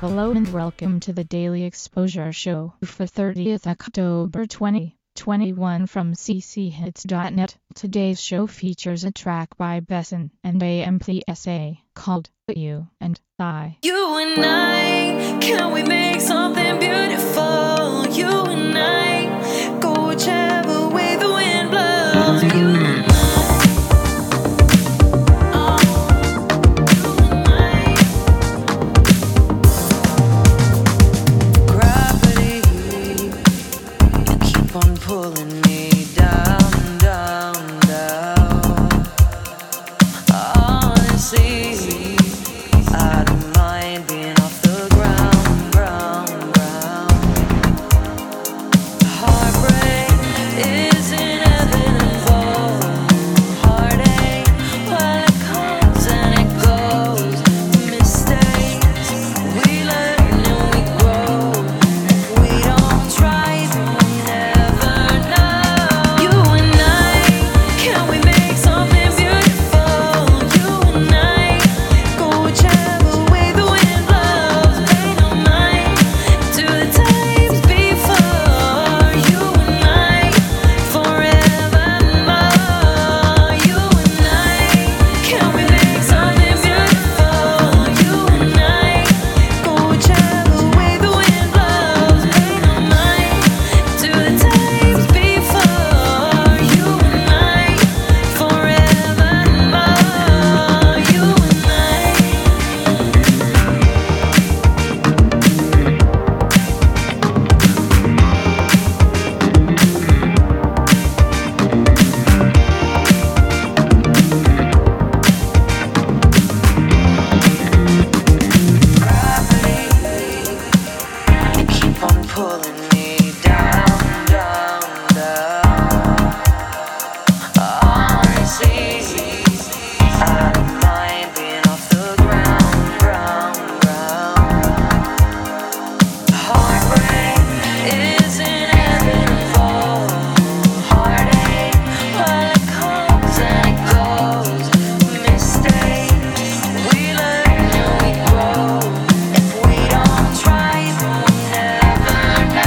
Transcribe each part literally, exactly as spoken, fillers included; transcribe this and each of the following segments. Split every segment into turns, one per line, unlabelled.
Hello and welcome to the Daily Exposure Show for thirtieth October twenty twenty-one from c c hits dot net. Today's show features a track by Besson and A M P S A called You and I.
You and I, can we make something beautiful? You and I, go whichever way the wind blows. You and I. Pulling me down, down, down. Honestly, I don't mind being off the ground, ground, ground. Heartbreak is inevitable. Heartache, well, it comes and it goes. Mistakes, we learn and we grow. If we don't try, then we never. Pulling me down, down, down. Honestly, I don't mind being off the ground, ground, ground. Heartbreak is inevitable. Heartache, well, it comes and it goes. Mistakes, we learn and we grow. If we don't try, then we never.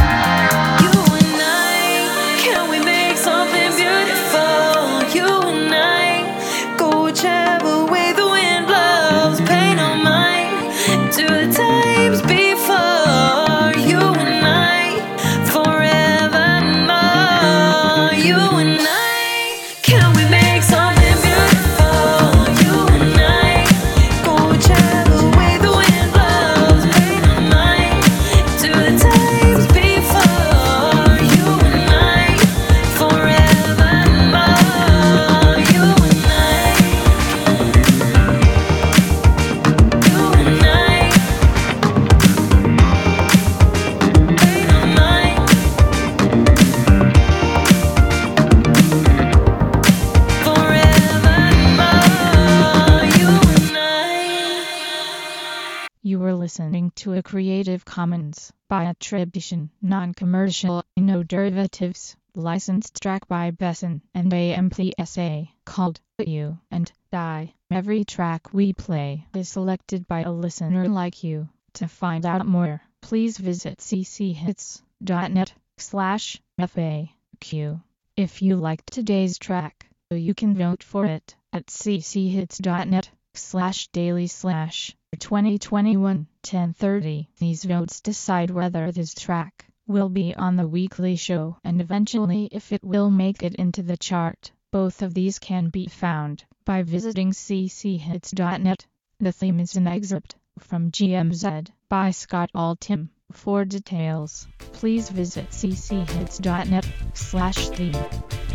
Whichever way the wind blows, pay no mind to the times before. You and I, forevermore. You and I, can we make something beautiful? You and I, go whichever way the wind blows, pay no mind to the times before. You and I, forevermore. You and I.
You were listening to a Creative Commons by attribution, non-commercial, no derivatives, licensed track by Besson and A M P S A called You and I. Every track we play is selected by a listener like you. To find out more, please visit c c hits dot net slash F A Q. If you liked today's track, you can vote for it at c c hits dot net slash daily slash twenty twenty-one ten thirty. These votes decide whether this track will be on the weekly show and eventually if it will make it into the chart. Both of these can be found by visiting c c hits dot net. The theme is an excerpt from G M Z by Scott Altham. For details, please visit c c hits dot net slash theme.